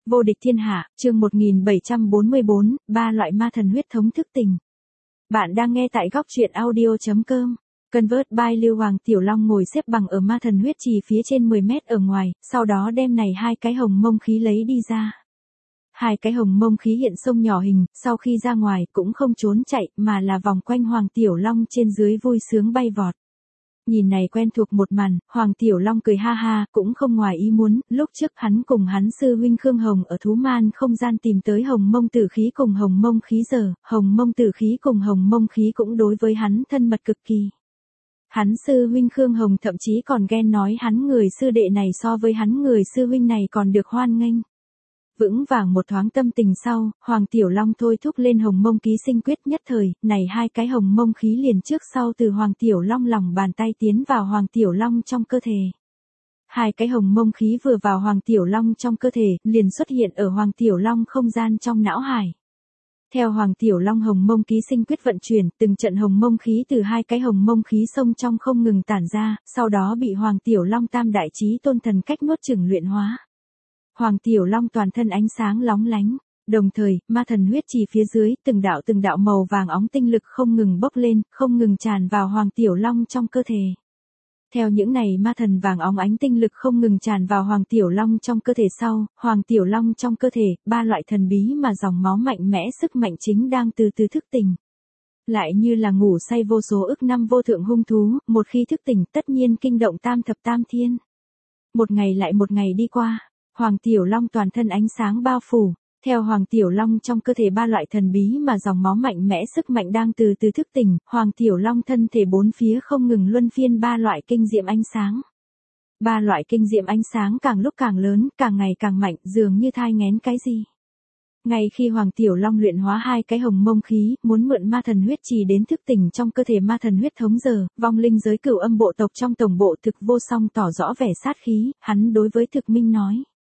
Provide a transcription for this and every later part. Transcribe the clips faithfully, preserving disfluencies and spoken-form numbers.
Vô địch thiên hạ, chương một nghìn bảy trăm bốn mươi bốn, ba loại ma thần huyết thống thức tình. Bạn đang nghe tại góc truyện audio chấm com. Convert by Lưu Hoàng Tiểu Long ngồi xếp bằng ở ma thần huyết trì phía trên mười mét ở ngoài, sau đó đem này hai cái hồng mông khí lấy đi ra. Hai cái hồng mông khí hiện sông nhỏ hình, sau khi ra ngoài cũng không trốn chạy mà là vòng quanh Hoàng Tiểu Long trên dưới vui sướng bay vọt. Nhìn này quen thuộc một màn, Hoàng Tiểu Long cười ha ha, cũng không ngoài ý muốn, lúc trước hắn cùng hắn sư huynh Khương Hồng ở thú man không gian tìm tới hồng mông tử khí cùng hồng mông khí giờ, hồng mông tử khí cùng hồng mông khí cũng đối với hắn thân mật cực kỳ. Hắn sư huynh Khương Hồng thậm chí còn ghen nói hắn người sư đệ này so với hắn người sư huynh này còn được hoan nghênh. Vững vàng một thoáng tâm tình sau, Hoàng Tiểu Long thôi thúc lên hồng mông ký sinh quyết nhất thời, này hai cái hồng mông khí liền trước sau từ Hoàng Tiểu Long lòng bàn tay tiến vào Hoàng Tiểu Long trong cơ thể. Hai cái hồng mông khí vừa vào Hoàng Tiểu Long trong cơ thể, liền xuất hiện ở Hoàng Tiểu Long không gian trong não hải. Theo Hoàng Tiểu Long hồng mông ký sinh quyết vận chuyển, từng trận hồng mông khí từ hai cái hồng mông khí sông trong không ngừng tản ra, sau đó bị Hoàng Tiểu Long tam đại chí tôn thần cách nuốt chửng luyện hóa. Hoàng Tiểu Long toàn thân ánh sáng lóng lánh, đồng thời, ma thần huyết trì phía dưới, từng đạo từng đạo màu vàng óng tinh lực không ngừng bốc lên, không ngừng tràn vào Hoàng Tiểu Long trong cơ thể. Theo những này ma thần vàng óng ánh tinh lực không ngừng tràn vào Hoàng Tiểu Long trong cơ thể sau, Hoàng Tiểu Long trong cơ thể, ba loại thần bí mà dòng máu mạnh mẽ sức mạnh chính đang từ từ thức tỉnh. Lại như là ngủ say vô số ức năm vô thượng hung thú, một khi thức tỉnh tất nhiên kinh động tam thập tam thiên. Một ngày lại một ngày đi qua. Hoàng Tiểu Long toàn thân ánh sáng bao phủ, theo Hoàng Tiểu Long trong cơ thể ba loại thần bí mà dòng máu mạnh mẽ sức mạnh đang từ từ thức tỉnh, Hoàng Tiểu Long thân thể bốn phía không ngừng luân phiên ba loại kinh diệm ánh sáng. Ba loại kinh diệm ánh sáng càng lúc càng lớn, càng ngày càng mạnh, dường như thai nghén cái gì. Ngay khi Hoàng Tiểu Long luyện hóa hai cái hồng mông khí, muốn mượn ma thần huyết trì đến thức tỉnh trong cơ thể ma thần huyết thống giờ, vong linh giới cửu âm bộ tộc trong tổng bộ Thực Vô Song tỏ rõ vẻ sát khí, hắn đối với Thực Minh nói.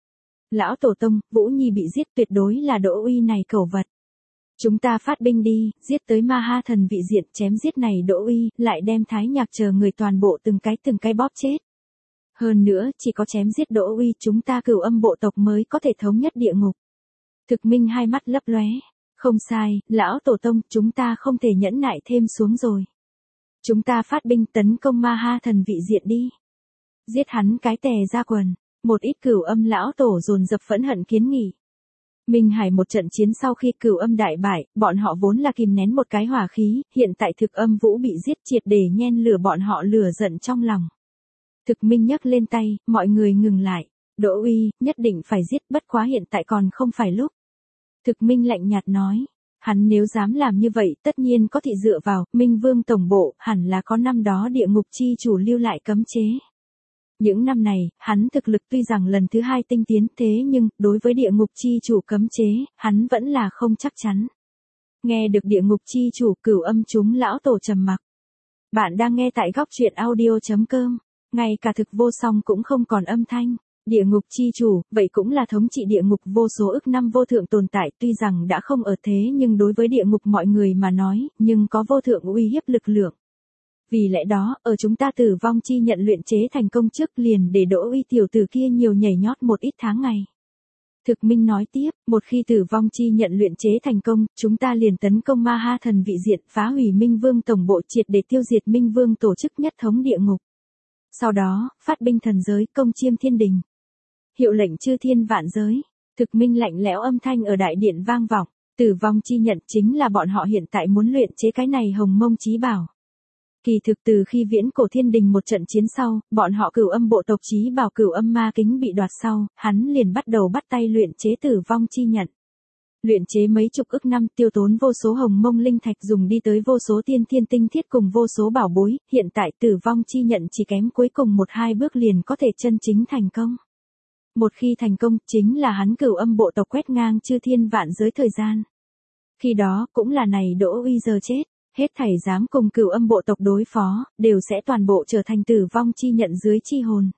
Lão Tổ Tông, Vũ Nhi bị giết tuyệt đối là Đỗ Uy này cẩu vật. Chúng ta phát binh đi, giết tới ma ha thần vị diện chém giết này Đỗ Uy, lại đem Thái Nhạc chờ người toàn bộ từng cái từng cái bóp chết. Hơn nữa, chỉ có chém giết Đỗ Uy chúng ta cửu âm bộ tộc mới có thể thống nhất địa ngục. Thực Minh hai mắt lấp lóe. Không sai, Lão Tổ Tông, chúng ta không thể nhẫn nại thêm xuống rồi. Chúng ta phát binh tấn công ma ha thần vị diện đi. Giết hắn cái tè ra quần. Một ít cửu âm lão tổ dồn dập phẫn hận kiến nghị. Minh Hải một trận chiến sau khi cửu âm đại bại, bọn họ vốn là kìm nén một cái hỏa khí, hiện tại Thực Âm Vũ bị giết triệt để nhen lửa bọn họ lửa giận trong lòng. Thực Minh nhấc lên tay, mọi người ngừng lại. Đỗ Uy, nhất định phải giết, bất quá hiện tại còn không phải lúc. Thực Minh lạnh nhạt nói. Hắn nếu dám làm như vậy tất nhiên có thị dựa vào, Minh Vương tổng bộ, hẳn là có năm đó địa ngục chi chủ lưu lại cấm chế. Những năm này, hắn thực lực tuy rằng lần thứ hai tinh tiến thế nhưng, đối với địa ngục chi chủ cấm chế, hắn vẫn là không chắc chắn. Nghe được địa ngục chi chủ cửu âm chúng lão tổ trầm mặc. Bạn đang nghe tại góc truyện audio chấm com, ngay cả Thực Vô Song cũng không còn âm thanh. Địa ngục chi chủ, vậy cũng là thống trị địa ngục vô số ức năm vô thượng tồn tại tuy rằng đã không ở thế nhưng đối với địa ngục mọi người mà nói, nhưng có vô thượng uy hiếp lực lượng. Vì lẽ đó, ở chúng ta tử vong chi nhận luyện chế thành công trước liền để Đỗ Uy tiểu tử kia nhiều nhảy nhót một ít tháng ngày. Thực Minh nói tiếp, một khi tử vong chi nhận luyện chế thành công, chúng ta liền tấn công ma ha thần vị diện phá hủy Minh Vương tổng bộ triệt để tiêu diệt Minh Vương tổ chức nhất thống địa ngục. Sau đó, phát binh thần giới công chiêm thiên đình. Hiệu lệnh chư thiên vạn giới, Thực Minh lạnh lẽo âm thanh ở đại điện vang vọng, tử vong chi nhận chính là bọn họ hiện tại muốn luyện chế cái này hồng mông chí bảo. Kỳ thực từ khi viễn cổ thiên đình một trận chiến sau, bọn họ cửu âm bộ tộc chí bảo cửu âm ma kính bị đoạt sau, hắn liền bắt đầu bắt tay luyện chế tử vong chi nhận. Luyện chế mấy chục ức năm tiêu tốn vô số hồng mông linh thạch dùng đi tới vô số tiên thiên tinh thiết cùng vô số bảo bối, hiện tại tử vong chi nhận chỉ kém cuối cùng một hai bước liền có thể chân chính thành công. Một khi thành công, chính là hắn cửu âm bộ tộc quét ngang chư thiên vạn giới thời gian. Khi đó, cũng là này Đỗ Uy giờ chết. Hết thảy dám cùng cửu âm bộ tộc đối phó, đều sẽ toàn bộ trở thành tử vong chi nhận dưới chi hồn.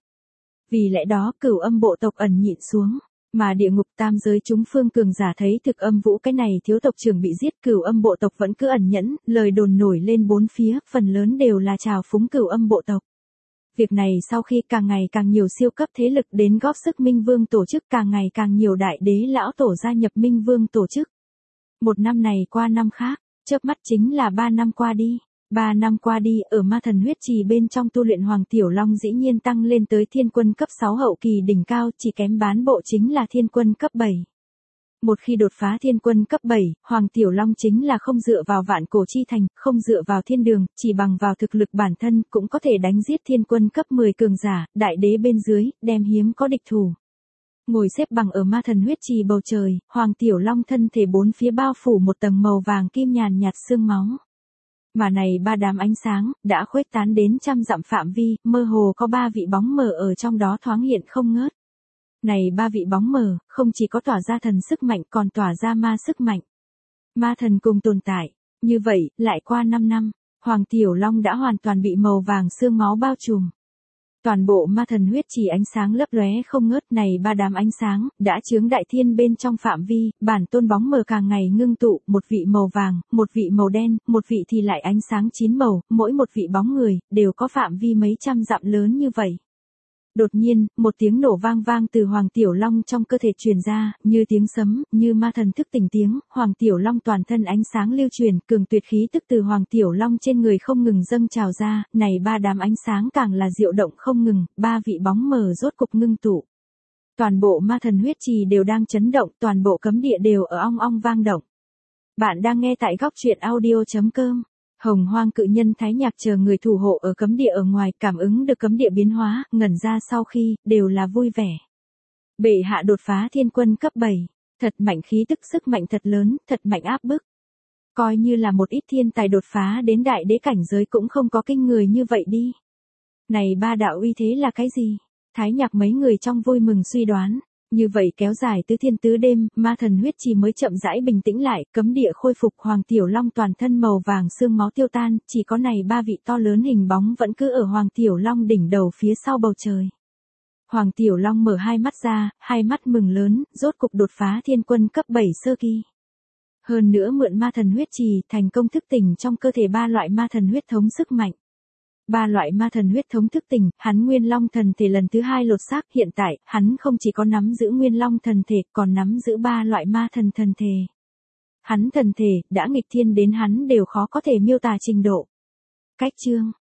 Vì lẽ đó cửu âm bộ tộc ẩn nhịn xuống, mà địa ngục tam giới chúng phương cường giả thấy Thực Âm Vũ cái này thiếu tộc trưởng bị giết cửu âm bộ tộc vẫn cứ ẩn nhẫn, lời đồn nổi lên bốn phía, phần lớn đều là trào phúng cửu âm bộ tộc. Việc này sau khi càng ngày càng nhiều siêu cấp thế lực đến góp sức Minh Vương tổ chức, càng ngày càng nhiều đại đế lão tổ gia nhập Minh Vương tổ chức. Một năm này qua năm khác, chớp mắt chính là ba năm qua đi. Ba năm qua đi, ở ma thần huyết trì bên trong tu luyện Hoàng Tiểu Long dĩ nhiên tăng lên tới thiên quân cấp sáu hậu kỳ đỉnh cao, chỉ kém bán bộ chính là thiên quân cấp bảy. Một khi đột phá thiên quân cấp bảy, Hoàng Tiểu Long chính là không dựa vào vạn cổ chi thành, không dựa vào thiên đường, chỉ bằng vào thực lực bản thân cũng có thể đánh giết thiên quân cấp mười cường giả, đại đế bên dưới, đem hiếm có địch thủ. Ngồi xếp bằng ở ma thần huyết trì bầu trời, Hoàng Tiểu Long thân thể bốn phía bao phủ một tầng màu vàng kim nhàn nhạt sương máu. Mà này ba đám ánh sáng, đã khuếch tán đến trăm dặm phạm vi, mơ hồ có ba vị bóng mờ ở trong đó thoáng hiện không ngớt. Này ba vị bóng mờ, không chỉ có tỏa ra thần sức mạnh còn tỏa ra ma sức mạnh. Ma thần cùng tồn tại. Như vậy, lại qua năm năm, Hoàng Tiểu Long đã hoàn toàn bị màu vàng sương máu bao trùm. Toàn bộ ma thần huyết trì ánh sáng lấp lóe không ngớt, này ba đám ánh sáng, đã chướng đại thiên bên trong phạm vi, bản tôn bóng mờ càng ngày ngưng tụ, một vị màu vàng, một vị màu đen, một vị thì lại ánh sáng chín màu, mỗi một vị bóng người, đều có phạm vi mấy trăm dặm lớn như vậy. Đột nhiên, một tiếng nổ vang vang từ Hoàng Tiểu Long trong cơ thể truyền ra, như tiếng sấm, như ma thần thức tỉnh tiếng, Hoàng Tiểu Long toàn thân ánh sáng lưu truyền, cường tuyệt khí tức từ Hoàng Tiểu Long trên người không ngừng dâng trào ra, này ba đám ánh sáng càng là diệu động không ngừng, ba vị bóng mờ rốt cục ngưng tụ. Toàn bộ ma thần huyết trì đều đang chấn động, toàn bộ cấm địa đều ở ong ong vang động. Bạn đang nghe tại góc truyện audio chấm com. Hồng Hoang cự nhân Thái Nhạc chờ người thủ hộ ở cấm địa ở ngoài, cảm ứng được cấm địa biến hóa, ngẩn ra sau khi, đều là vui vẻ. Bệ hạ đột phá thiên quân cấp bảy, thật mạnh khí tức, sức mạnh thật lớn, thật mạnh áp bức. Coi như là một ít thiên tài đột phá đến đại đế cảnh giới cũng không có kinh người như vậy đi. Này ba đạo uy thế là cái gì? Thái Nhạc mấy người trong vui mừng suy đoán. Như vậy kéo dài tứ thiên tứ đêm, ma thần huyết trì mới chậm rãi bình tĩnh lại, cấm địa khôi phục, Hoàng Tiểu Long toàn thân màu vàng sương máu tiêu tan, chỉ có này ba vị to lớn hình bóng vẫn cứ ở Hoàng Tiểu Long đỉnh đầu phía sau bầu trời. Hoàng Tiểu Long mở hai mắt ra, hai mắt mừng lớn, rốt cục đột phá thiên quân cấp bảy sơ kỳ. Hơn nữa mượn ma thần huyết trì, thành công thức tỉnh trong cơ thể ba loại ma thần huyết thống sức mạnh. Ba loại ma thần huyết thống thức tỉnh, hắn Nguyên Long thần thể lần thứ hai lột xác, hiện tại, hắn không chỉ có nắm giữ Nguyên Long thần thể, còn nắm giữ ba loại ma thần thần thể. Hắn thần thể, đã nghịch thiên đến hắn đều khó có thể miêu tả trình độ. Cách chương